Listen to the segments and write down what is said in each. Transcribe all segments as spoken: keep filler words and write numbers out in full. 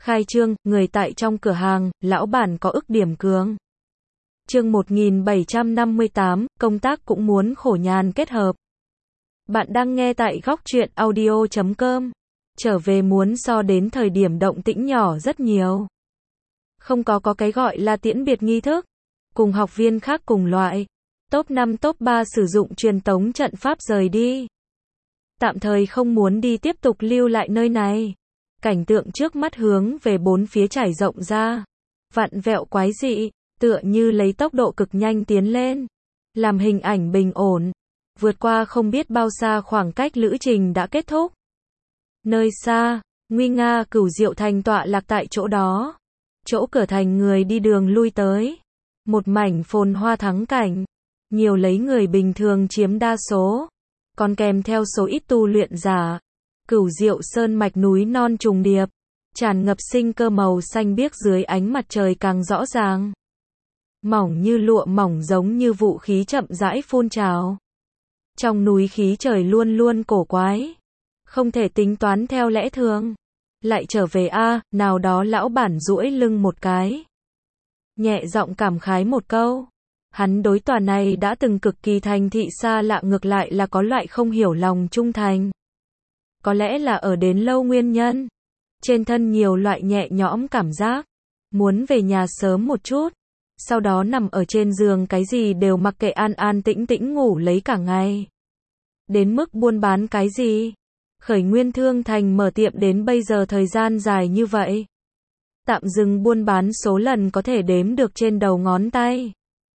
Khai trương, người tại trong cửa hàng, lão bản có ức điểm cường. Chương một nghìn bảy trăm năm mươi tám, công tác cũng muốn khổ nhàn kết hợp. Bạn đang nghe tại góc truyện audio chấm com. Trở về muốn so đến thời điểm động tĩnh nhỏ rất nhiều. Không có có cái gọi là tiễn biệt nghi thức. Cùng học viên khác cùng loại. Top năm top ba sử dụng truyền tống trận pháp rời đi. Tạm thời không muốn đi tiếp tục lưu lại nơi này. Cảnh tượng trước mắt hướng về bốn phía trải rộng ra. Vặn vẹo quái dị, tựa như lấy tốc độ cực nhanh tiến lên. Làm hình ảnh bình ổn. Vượt qua không biết bao xa khoảng cách lữ trình đã kết thúc. Nơi xa, nguy nga Cửu Diệu Thành tọa lạc tại chỗ đó. Chỗ cửa thành người đi đường lui tới. Một mảnh phồn hoa thắng cảnh. Nhiều lấy người bình thường chiếm đa số. Còn kèm theo số ít tu luyện giả. Cửu Diệu Sơn mạch núi non trùng điệp. Tràn ngập sinh cơ màu xanh biếc dưới ánh mặt trời càng rõ ràng. Mỏng như lụa mỏng giống như vũ khí chậm rãi phun trào. Trong núi khí trời luôn luôn cổ quái. Không thể tính toán theo lẽ thường. Lại trở về a, nào đó lão bản duỗi lưng một cái. Nhẹ giọng cảm khái một câu. Hắn đối tòa này đã từng cực kỳ thành thị xa lạ ngược lại là có loại không hiểu lòng trung thành. Có lẽ là ở đến lâu nguyên nhân. Trên thân nhiều loại nhẹ nhõm cảm giác. Muốn về nhà sớm một chút. Sau đó nằm ở trên giường cái gì đều mặc kệ an an tĩnh tĩnh ngủ lấy cả ngày. Đến mức buôn bán cái gì? Khởi nguyên Thương Thành mở tiệm đến bây giờ thời gian dài như vậy. Tạm dừng buôn bán số lần có thể đếm được trên đầu ngón tay.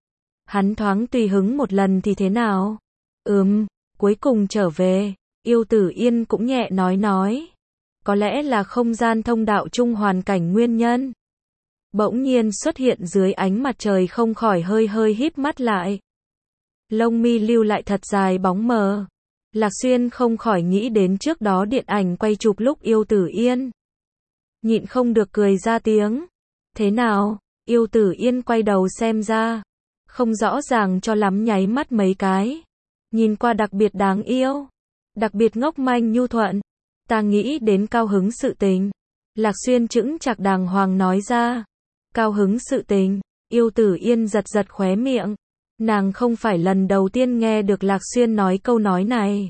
Hắn thoáng tùy hứng một lần thì thế nào? Ừm, cuối cùng trở về. Yêu Tử Yên cũng nhẹ nói nói. Có lẽ là không gian thông đạo chung hoàn cảnh nguyên nhân. Bỗng nhiên xuất hiện dưới ánh mặt trời không khỏi hơi hơi híp mắt lại. Lông mi lưu lại thật dài bóng mờ. Lạc Xuyên không khỏi nghĩ đến trước đó điện ảnh quay chụp lúc Yêu Tử Yên. Nhịn không được cười ra tiếng. Thế nào? Yêu Tử Yên quay đầu xem ra. Không rõ ràng cho lắm nháy mắt mấy cái. Nhìn qua đặc biệt đáng yêu. Đặc biệt ngốc manh nhu thuận. Ta nghĩ đến cao hứng sự tình. Lạc Xuyên chững chạc đàng hoàng nói ra. Cao hứng sự tình. Yêu Tử Yên giật giật khóe miệng. Nàng không phải lần đầu tiên nghe được Lạc Xuyên nói câu nói này.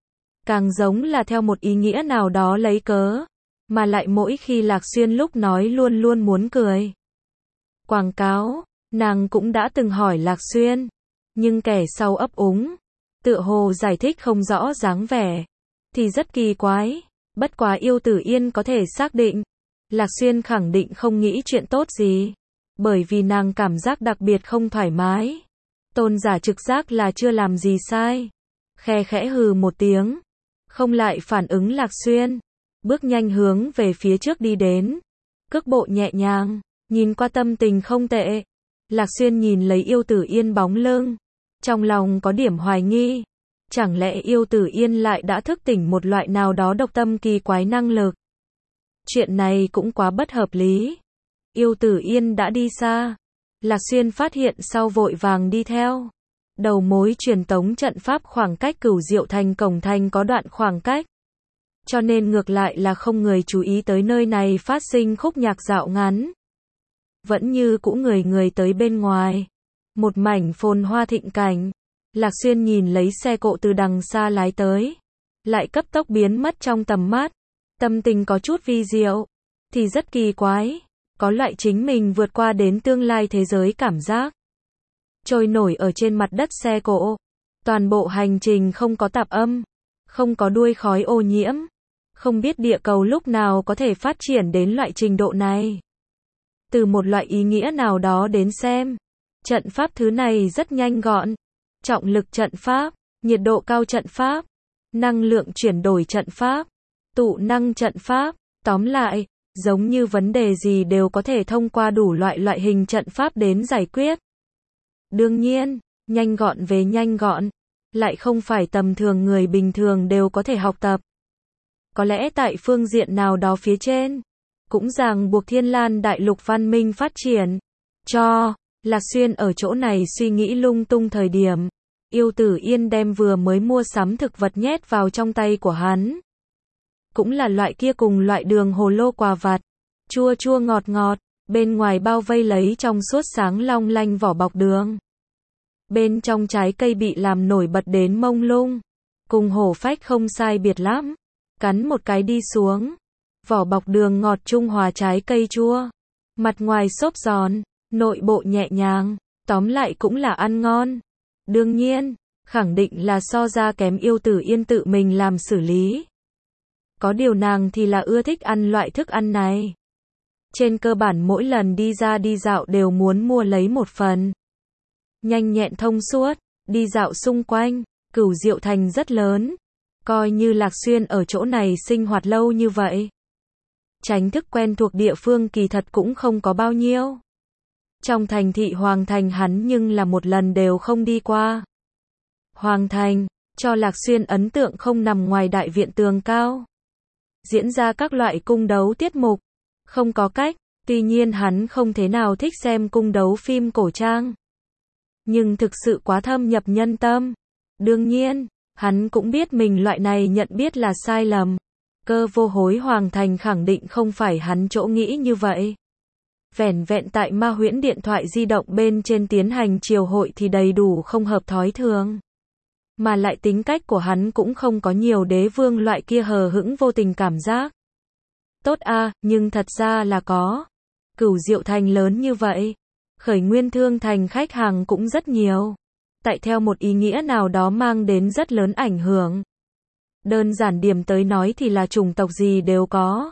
Càng giống là theo một ý nghĩa nào đó lấy cớ. Mà lại mỗi khi Lạc Xuyên lúc nói luôn luôn muốn cười. Quảng cáo, nàng cũng đã từng hỏi Lạc Xuyên. Nhưng kẻ sau ấp úng. Tựa hồ giải thích không rõ dáng vẻ. Thì rất kỳ quái. Bất quá Yêu Tử Yên có thể xác định. Lạc Xuyên khẳng định không nghĩ chuyện tốt gì. Bởi vì nàng cảm giác đặc biệt không thoải mái. Tôn giả trực giác là chưa làm gì sai. Khe khẽ hừ một tiếng. Không lại phản ứng Lạc Xuyên. Bước nhanh hướng về phía trước đi đến. Cước bộ nhẹ nhàng. Nhìn qua tâm tình không tệ. Lạc Xuyên nhìn lấy Yêu Tử Yên bóng lưng. Trong lòng có điểm hoài nghi. Chẳng lẽ Yêu Tử Yên lại đã thức tỉnh một loại nào đó độc tâm kỳ quái năng lực. Chuyện này cũng quá bất hợp lý. Yêu Tử Yên đã đi xa. Lạc Xuyên phát hiện sau vội vàng đi theo. Đầu mối truyền tống trận pháp khoảng cách Cửu Diệu Thành cổng thành có đoạn khoảng cách. Cho nên ngược lại là không người chú ý tới nơi này phát sinh khúc nhạc dạo ngắn. Vẫn như cũ người người tới bên ngoài. Một mảnh phồn hoa thịnh cảnh. Lạc Xuyên nhìn lấy xe cộ từ đằng xa lái tới. Lại cấp tốc biến mất trong tầm mắt. Tâm tình có chút vi diệu. Thì rất kỳ quái. Có loại chính mình vượt qua đến tương lai thế giới cảm giác. Trôi nổi ở trên mặt đất xe cộ. Toàn bộ hành trình không có tạp âm. Không có đuôi khói ô nhiễm. Không biết địa cầu lúc nào có thể phát triển đến loại trình độ này. Từ một loại ý nghĩa nào đó đến xem. Trận pháp thứ này rất nhanh gọn. Trọng lực trận pháp. Nhiệt độ cao trận pháp. Năng lượng chuyển đổi trận pháp. Tụ năng trận pháp. Tóm lại, giống như vấn đề gì đều có thể thông qua đủ loại loại hình trận pháp đến giải quyết. Đương nhiên, nhanh gọn về nhanh gọn, lại không phải tầm thường người bình thường đều có thể học tập. Có lẽ tại phương diện nào đó phía trên, cũng ràng buộc Thiên Lan đại lục văn minh phát triển. Cho, Lạc Xuyên ở chỗ này suy nghĩ lung tung thời điểm, Yêu Tử Yên đem vừa mới mua sắm thực vật nhét vào trong tay của hắn. Cũng là loại kia cùng loại đường hồ lô quà vặt. chua chua ngọt ngọt, bên ngoài bao vây lấy trong suốt sáng long lanh vỏ bọc đường. Bên trong trái cây bị làm nổi bật đến mông lung, cùng hổ phách không sai biệt lắm. Cắn một cái đi xuống, vỏ bọc đường ngọt trung hòa trái cây chua, mặt ngoài xốp giòn, nội bộ nhẹ nhàng, tóm lại cũng là ăn ngon. Đương nhiên, khẳng định là so ra kém Yêu Tử Yên tự mình làm xử lý. Có điều nàng thì là ưa thích ăn loại thức ăn này. Trên cơ bản mỗi lần đi ra đi dạo đều muốn mua lấy một phần. Nhanh nhẹn thông suốt, đi dạo xung quanh, Cửu Diệu Thành rất lớn. Coi như Lạc Xuyên ở chỗ này sinh hoạt lâu như vậy. Tránh thức quen thuộc địa phương kỳ thật cũng không có bao nhiêu. Trong thành thị Hoàng Thành hắn nhưng là một lần đều không đi qua. Hoàng Thành, cho Lạc Xuyên ấn tượng không nằm ngoài đại viện tường cao. Diễn ra các loại cung đấu tiết mục. Không có cách, tuy nhiên hắn không thế nào thích xem cung đấu phim cổ trang. Nhưng thực sự quá thâm nhập nhân tâm. Đương nhiên, hắn cũng biết mình loại này nhận biết là sai lầm. Cơ vô hối Hoàng Thành khẳng định không phải hắn chỗ nghĩ như vậy. Vẻn vẹn tại Ma Huyễn điện thoại di động bên trên tiến hành triều hội thì đầy đủ không hợp thói thường. Mà lại tính cách của hắn cũng không có nhiều đế vương loại kia hờ hững vô tình cảm giác. Tốt a, nhưng thật ra là có. Cửu Diệu Thành lớn như vậy, Khởi Nguyên Thương Thành khách hàng cũng rất nhiều. Tại theo một ý nghĩa nào đó mang đến rất lớn ảnh hưởng. Đơn giản điểm tới nói thì là chủng tộc gì đều có.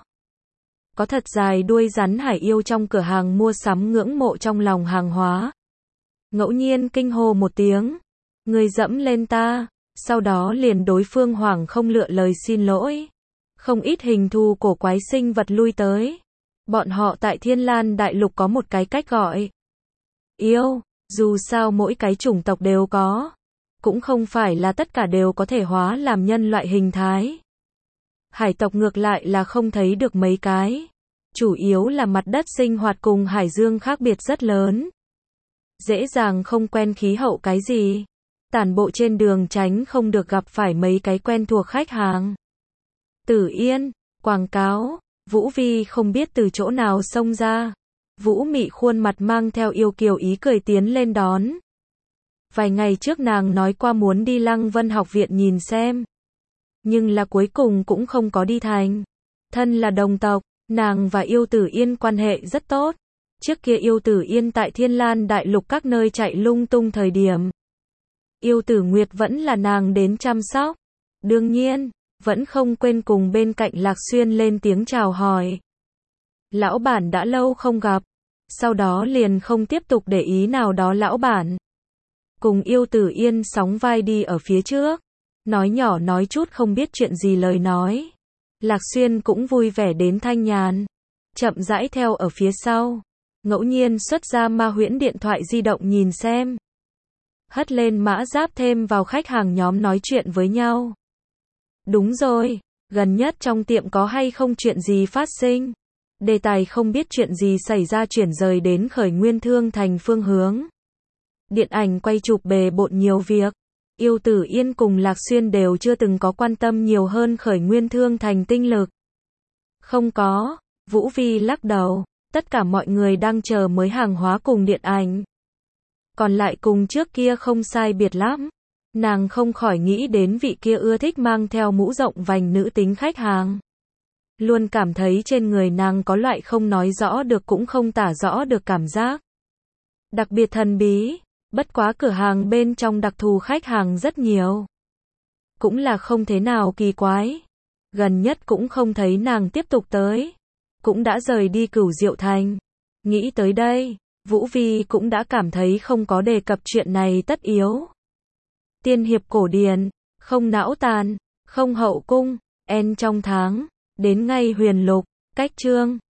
Có thật dài đuôi rắn hải yêu trong cửa hàng mua sắm ngưỡng mộ trong lòng hàng hóa. Ngẫu nhiên kinh hô một tiếng. Người dẫm lên ta. Sau đó liền đối phương hoảng không lựa lời xin lỗi. Không ít hình thù cổ quái sinh vật lui tới. Bọn họ tại Thiên Lan Đại Lục có một cái cách gọi. Yêu. Dù sao mỗi cái chủng tộc đều có. Cũng không phải là tất cả đều có thể hóa làm nhân loại hình thái. Hải tộc ngược lại là không thấy được mấy cái. Chủ yếu là mặt đất sinh hoạt cùng hải dương khác biệt rất lớn. Dễ dàng không quen khí hậu cái gì. Tản bộ trên đường tránh không được gặp phải mấy cái quen thuộc khách hàng. Tử Yên, quảng cáo, Vũ Vi không biết từ chỗ nào xông ra. Vũ Mị khuôn mặt mang theo yêu kiều ý cười tiến lên đón. Vài ngày trước nàng nói qua muốn đi Lăng Vân học viện nhìn xem. Nhưng là cuối cùng cũng không có đi thành. Thân là đồng tộc, nàng và Yêu Tử Yên quan hệ rất tốt. Trước kia Yêu Tử Yên tại Thiên Lan Đại Lục các nơi chạy lung tung thời điểm. Yêu Tử Nguyệt vẫn là nàng đến chăm sóc. Đương nhiên, vẫn không quên cùng bên cạnh Lạc Xuyên lên tiếng chào hỏi. Lão bản đã lâu không gặp. Sau đó liền không tiếp tục để ý nào đó lão bản. Cùng Yêu Tử Yên sóng vai đi ở phía trước. Nói nhỏ nói chút không biết chuyện gì lời nói. Lạc Xuyên cũng vui vẻ đến thanh nhàn. Chậm rãi theo ở phía sau. Ngẫu nhiên xuất ra Ma Huyễn điện thoại di động nhìn xem. Hất lên mã giáp thêm vào khách hàng nhóm nói chuyện với nhau. Đúng rồi, gần nhất trong tiệm có hay không chuyện gì phát sinh. Đề tài không biết chuyện gì xảy ra chuyển rời đến Khởi Nguyên Thương Thành phương hướng. Điện ảnh quay chụp bề bộn nhiều việc. Yêu Tử Yên cùng Lạc Xuyên đều chưa từng có quan tâm nhiều hơn Khởi Nguyên Thương Thành tinh lực. Không có, Vũ Vi lắc đầu, tất cả mọi người đang chờ mới hàng hóa cùng điện ảnh. Còn lại cùng trước kia không sai biệt lắm. Nàng không khỏi nghĩ đến vị kia ưa thích mang theo mũ rộng vành nữ tính khách hàng. Luôn cảm thấy trên người nàng có loại không nói rõ được cũng không tả rõ được cảm giác. Đặc biệt thần bí, bất quá cửa hàng bên trong đặc thù khách hàng rất nhiều. Cũng là không thế nào kỳ quái. Gần nhất cũng không thấy nàng tiếp tục tới. Cũng đã rời đi Cửu Diệu Thành. Nghĩ tới đây, Vũ Vi cũng đã cảm thấy không có đề cập chuyện này tất yếu. Tiên hiệp cổ điển, không não tàn, không hậu cung, en trong tháng, đến ngay huyền lục, cách chương.